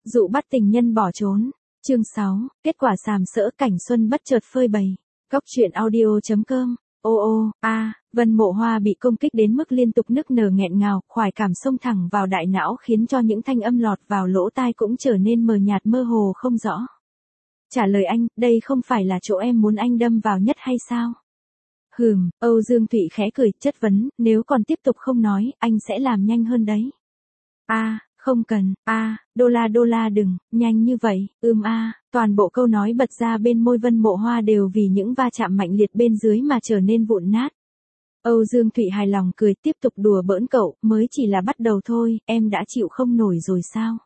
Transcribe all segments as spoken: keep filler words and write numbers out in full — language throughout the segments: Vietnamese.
Dụ bắt tình nhân bỏ trốn. Chương sáu, kết quả sàm sỡ cảnh xuân bất chợt phơi bày. Góc truyện audio chấm com. Ô ô, a, Vân Mộ Hoa bị công kích đến mức liên tục nức nở nghẹn ngào, khoái cảm xông thẳng vào đại não khiến cho những thanh âm lọt vào lỗ tai cũng trở nên mờ nhạt mơ hồ không rõ. Trả lời anh, đây không phải là chỗ em muốn anh đâm vào nhất hay sao? Hừm, Âu Dương Thụy khẽ cười, chất vấn, nếu còn tiếp tục không nói, anh sẽ làm nhanh hơn đấy. A, không cần, a, đô la đô la đừng, nhanh như vậy, ưm a, toàn bộ câu nói bật ra bên môi Vân Mộ Hoa đều vì những va chạm mạnh liệt bên dưới mà trở nên vụn nát. Âu Dương Thụy hài lòng cười tiếp tục đùa bỡn cậu, mới chỉ là bắt đầu thôi, em đã chịu không nổi rồi sao?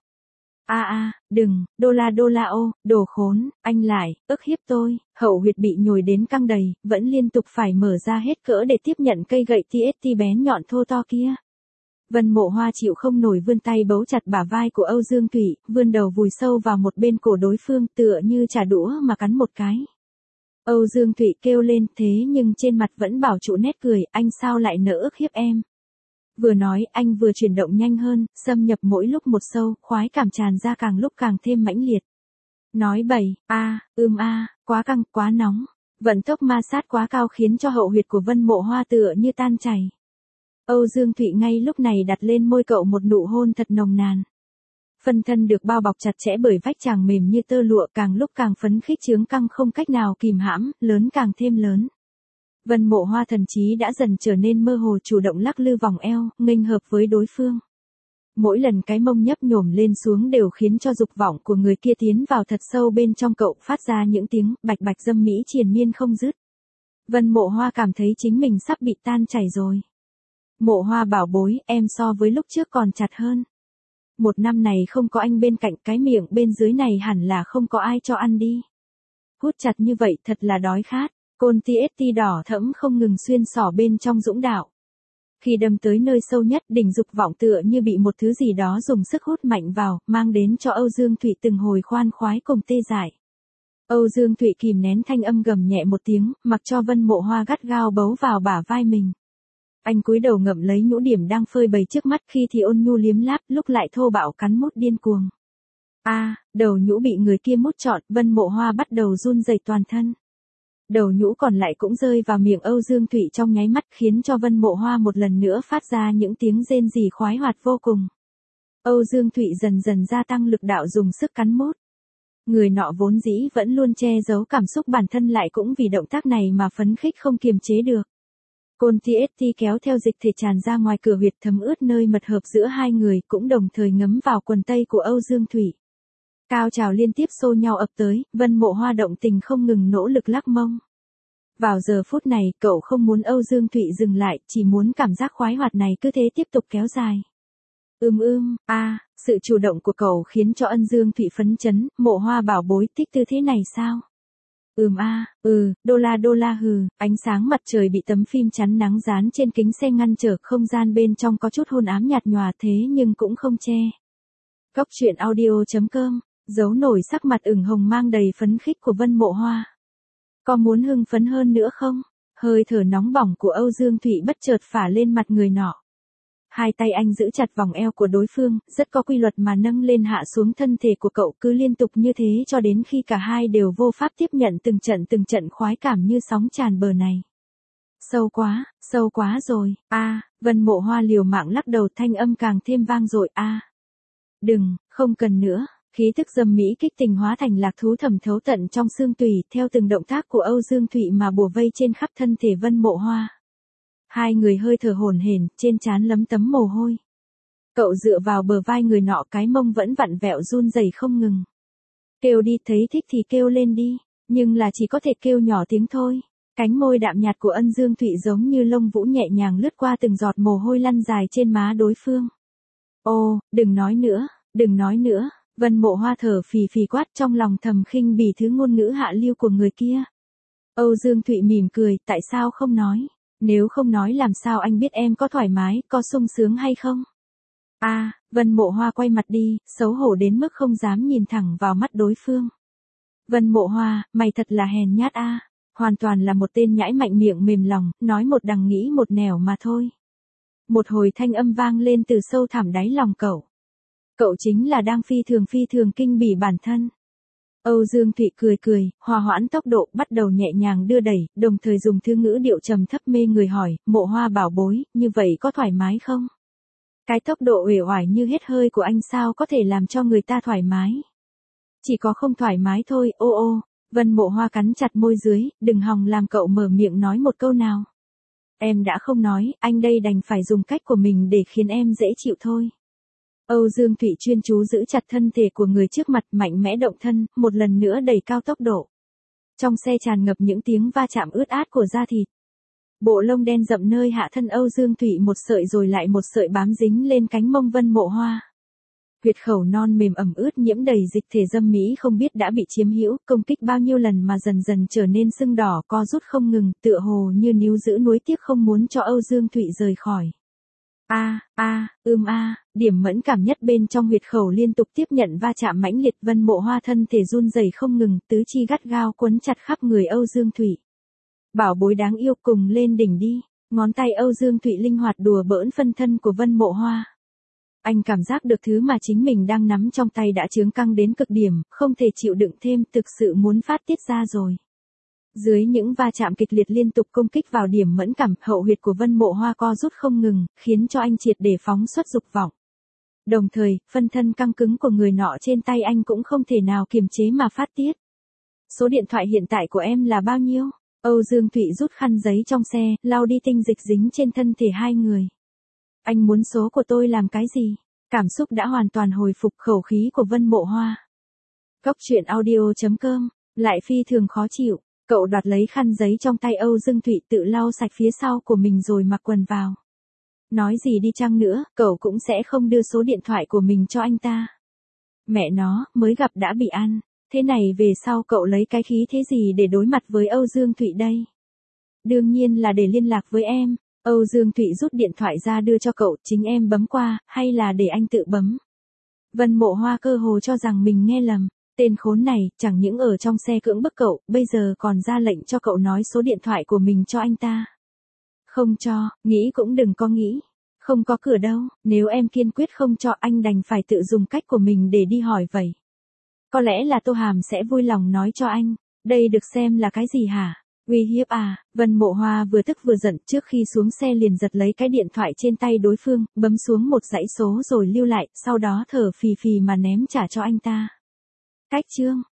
A a, đừng, đô la đô la ô, đồ khốn, anh lại, ức hiếp tôi, hậu huyệt bị nhồi đến căng đầy, vẫn liên tục phải mở ra hết cỡ để tiếp nhận cây gậy tê ét tê bén nhọn thô to kia. Vân Mộ Hoa chịu không nổi vươn tay bấu chặt bả vai của Âu Dương Thụy, vươn đầu vùi sâu vào một bên cổ đối phương tựa như trả đũa mà cắn một cái. Âu Dương Thụy kêu lên thế nhưng trên mặt vẫn bảo trụ nét cười, anh sao lại nỡ ức hiếp em. Vừa nói anh vừa chuyển động nhanh hơn, xâm nhập mỗi lúc một sâu, khoái cảm tràn ra càng lúc càng thêm mãnh liệt. Nói bậy, a, ưm a, quá căng, quá nóng, vận tốc ma sát quá cao khiến cho hậu huyệt của Vân Mộ Hoa tựa như tan chảy. Âu Dương Thụy ngay lúc này đặt lên môi cậu một nụ hôn thật nồng nàn. Phân thân được bao bọc chặt chẽ bởi vách chàng mềm như tơ lụa càng lúc càng phấn khích chướng căng không cách nào kìm hãm, lớn càng thêm lớn. Vân Mộ Hoa thần trí đã dần trở nên mơ hồ chủ động lắc lư vòng eo, nghênh hợp với đối phương. Mỗi lần cái mông nhấp nhổm lên xuống đều khiến cho dục vọng của người kia tiến vào thật sâu bên trong cậu phát ra những tiếng bạch bạch dâm mỹ triền miên không dứt. Vân Mộ Hoa cảm thấy chính mình sắp bị tan chảy rồi. Mộ Hoa bảo bối, em so với lúc trước còn chặt hơn. Một năm này không có anh bên cạnh, cái miệng bên dưới này hẳn là không có ai cho ăn đi. Hút chặt như vậy thật là đói khát. Côn tê ét tê đỏ thẫm không ngừng xuyên xỏ bên trong dũng đạo. Khi đâm tới nơi sâu nhất, đỉnh dục vọng tựa như bị một thứ gì đó dùng sức hút mạnh vào, mang đến cho Âu Dương Thụy từng hồi khoan khoái cùng tê dại. Âu Dương Thụy kìm nén thanh âm gầm nhẹ một tiếng, mặc cho Vân Mộ Hoa gắt gao bấu vào bả vai mình. Anh cúi đầu ngậm lấy nhũ điểm đang phơi bày trước mắt, khi thì ôn nhu liếm láp, lúc lại thô bạo cắn mút điên cuồng. A, đầu nhũ bị người kia mút trọn, Vân Mộ Hoa bắt đầu run rẩy toàn thân. Đầu nhũ còn lại cũng rơi vào miệng Âu Dương Thụy trong nháy mắt khiến cho Vân Mộ Hoa một lần nữa phát ra những tiếng rên rỉ khoái hoạt vô cùng. Âu Dương Thụy dần dần gia tăng lực đạo dùng sức cắn mút. Người nọ vốn dĩ vẫn luôn che giấu cảm xúc bản thân lại cũng vì động tác này mà phấn khích không kiềm chế được. Côn tê ét tê kéo theo dịch thể tràn ra ngoài cửa huyệt thấm ướt nơi mật hợp giữa hai người cũng đồng thời ngấm vào quần tây của Âu Dương Thụy. Cao trào liên tiếp xô nhau ập tới, Vân Mộ Hoa động tình không ngừng nỗ lực lắc mông. Vào giờ phút này, cậu không muốn Âu Dương Thụy dừng lại, chỉ muốn cảm giác khoái hoạt này cứ thế tiếp tục kéo dài. Ưm ưm, a, sự chủ động của cậu khiến cho Ân Dương Thụy phấn chấn, Mộ Hoa bảo bối thích tư thế này sao? Ừm a, ừ, đô la đô la hừ, ánh sáng mặt trời bị tấm phim chắn nắng dán trên kính xe ngăn trở, không gian bên trong có chút hôn ám nhạt nhòa thế nhưng cũng không che. Góc truyện audio chấm com, giấu nổi sắc mặt ửng hồng mang đầy phấn khích của Vân Mộ Hoa. Có muốn hưng phấn hơn nữa không? Hơi thở nóng bỏng của Âu Dương Thụy bất chợt phả lên mặt người nọ. Hai tay anh giữ chặt vòng eo của đối phương, rất có quy luật mà nâng lên hạ xuống thân thể của cậu cứ liên tục như thế cho đến khi cả hai đều vô pháp tiếp nhận từng trận từng trận khoái cảm như sóng tràn bờ này. Sâu quá, sâu quá rồi, a, Vân Mộ Hoa liều mạng lắc đầu thanh âm càng thêm vang dội a. Đừng, không cần nữa. Khí thức dâm mỹ kích tình hóa thành lạc thú thẩm thấu tận trong xương tủy, theo từng động tác của Âu Dương Thụy mà bủa vây trên khắp thân thể Vân Mộ Hoa. Hai người hơi thở hổn hển, trên trán lấm tấm mồ hôi. Cậu dựa vào bờ vai người nọ, cái mông vẫn vặn vẹo run rẩy không ngừng. Kêu đi, thấy thích thì kêu lên đi, nhưng là chỉ có thể kêu nhỏ tiếng thôi. Cánh môi đạm nhạt của Ân Dương Thụy giống như lông vũ nhẹ nhàng lướt qua từng giọt mồ hôi lăn dài trên má đối phương. Ô, đừng nói nữa, đừng nói nữa. Vân Mộ Hoa thở phì phì quát trong lòng thầm khinh bỉ thứ ngôn ngữ hạ lưu của người kia. Âu Dương Thụy mỉm cười, tại sao không nói? Nếu không nói làm sao anh biết em có thoải mái, có sung sướng hay không? A, Vân Mộ Hoa quay mặt đi, xấu hổ đến mức không dám nhìn thẳng vào mắt đối phương. Vân Mộ Hoa, mày thật là hèn nhát a, hoàn toàn là một tên nhãi mạnh miệng mềm lòng, nói một đằng nghĩ một nẻo mà thôi. Một hồi thanh âm vang lên từ sâu thẳm đáy lòng cậu. Cậu chính là đang phi thường phi thường kinh bỉ bản thân. Âu Dương Thụy cười cười, hòa hoãn tốc độ, bắt đầu nhẹ nhàng đưa đẩy, đồng thời dùng thư ngữ điệu trầm thấp mê người hỏi, Mộ Hoa bảo bối, như vậy có thoải mái không? Cái tốc độ uể oải như hết hơi của anh sao có thể làm cho người ta thoải mái? Chỉ có không thoải mái thôi, ô ô. Vân Mộ Hoa cắn chặt môi dưới, đừng hòng làm cậu mở miệng nói một câu nào. Em đã không nói, anh đây đành phải dùng cách của mình để khiến em dễ chịu thôi. Âu Dương Thụy chuyên chú giữ chặt thân thể của người trước mặt, mạnh mẽ động thân, một lần nữa đẩy cao tốc độ. Trong xe tràn ngập những tiếng va chạm ướt át của da thịt. Bộ lông đen rậm nơi hạ thân Âu Dương Thụy một sợi rồi lại một sợi bám dính lên cánh mông Vân Mộ Hoa. Huyệt khẩu non mềm ẩm ướt nhiễm đầy dịch thể dâm mỹ không biết đã bị chiếm hữu, công kích bao nhiêu lần mà dần dần trở nên sưng đỏ co rút không ngừng, tựa hồ như níu giữ nuối tiếc không muốn cho Âu Dương Thụy rời khỏi. A, a, ưm a, điểm mẫn cảm nhất bên trong huyệt khẩu liên tục tiếp nhận va chạm mãnh liệt, Vân Mộ Hoa thân thể run rẩy không ngừng, tứ chi gắt gao quấn chặt khắp người Âu Dương Thụy. Bảo bối đáng yêu, cùng lên đỉnh đi. Ngón tay Âu Dương Thụy linh hoạt đùa bỡn phân thân của Vân Mộ Hoa. Anh cảm giác được thứ mà chính mình đang nắm trong tay đã chướng căng đến cực điểm, không thể chịu đựng thêm, thực sự muốn phát tiết ra rồi. Dưới những va chạm kịch liệt liên tục công kích vào điểm mẫn cảm, hậu huyệt của Vân Mộ Hoa co rút không ngừng, khiến cho anh triệt để phóng xuất dục vọng. Đồng thời, phân thân căng cứng của người nọ trên tay anh cũng không thể nào kiềm chế mà phát tiết. Số điện thoại hiện tại của em là bao nhiêu? Âu Dương Thụy rút khăn giấy trong xe, lau đi tinh dịch dính trên thân thể hai người. Anh muốn số của tôi làm cái gì? Cảm xúc đã hoàn toàn hồi phục, khẩu khí của Vân Mộ Hoa. Góc truyện audio chấm com, lại phi thường khó chịu. Cậu đoạt lấy khăn giấy trong tay Âu Dương Thụy, tự lau sạch phía sau của mình rồi mặc quần vào. Nói gì đi chăng nữa, cậu cũng sẽ không đưa số điện thoại của mình cho anh ta. Mẹ nó, mới gặp đã bị ăn. Thế này về sau cậu lấy cái khí thế gì để đối mặt với Âu Dương Thụy đây? Đương nhiên là để liên lạc với em. Âu Dương Thụy rút điện thoại ra đưa cho cậu, chính em bấm qua, hay là để anh tự bấm? Vân Mộ Hoa cơ hồ cho rằng mình nghe lầm. Tên khốn này, chẳng những ở trong xe cưỡng bức cậu, bây giờ còn ra lệnh cho cậu nói số điện thoại của mình cho anh ta. Không cho, nghĩ cũng đừng có nghĩ. Không có cửa đâu, nếu em kiên quyết không cho anh đành phải tự dùng cách của mình để đi hỏi vậy. Có lẽ là Tô Hàm sẽ vui lòng nói cho anh. Đây được xem là cái gì hả? Uy hiếp à? Vân Mộ Hoa vừa tức vừa giận, trước khi xuống xe liền giật lấy cái điện thoại trên tay đối phương, bấm xuống một dãy số rồi lưu lại, sau đó thở phì phì mà ném trả cho anh ta. Cách chương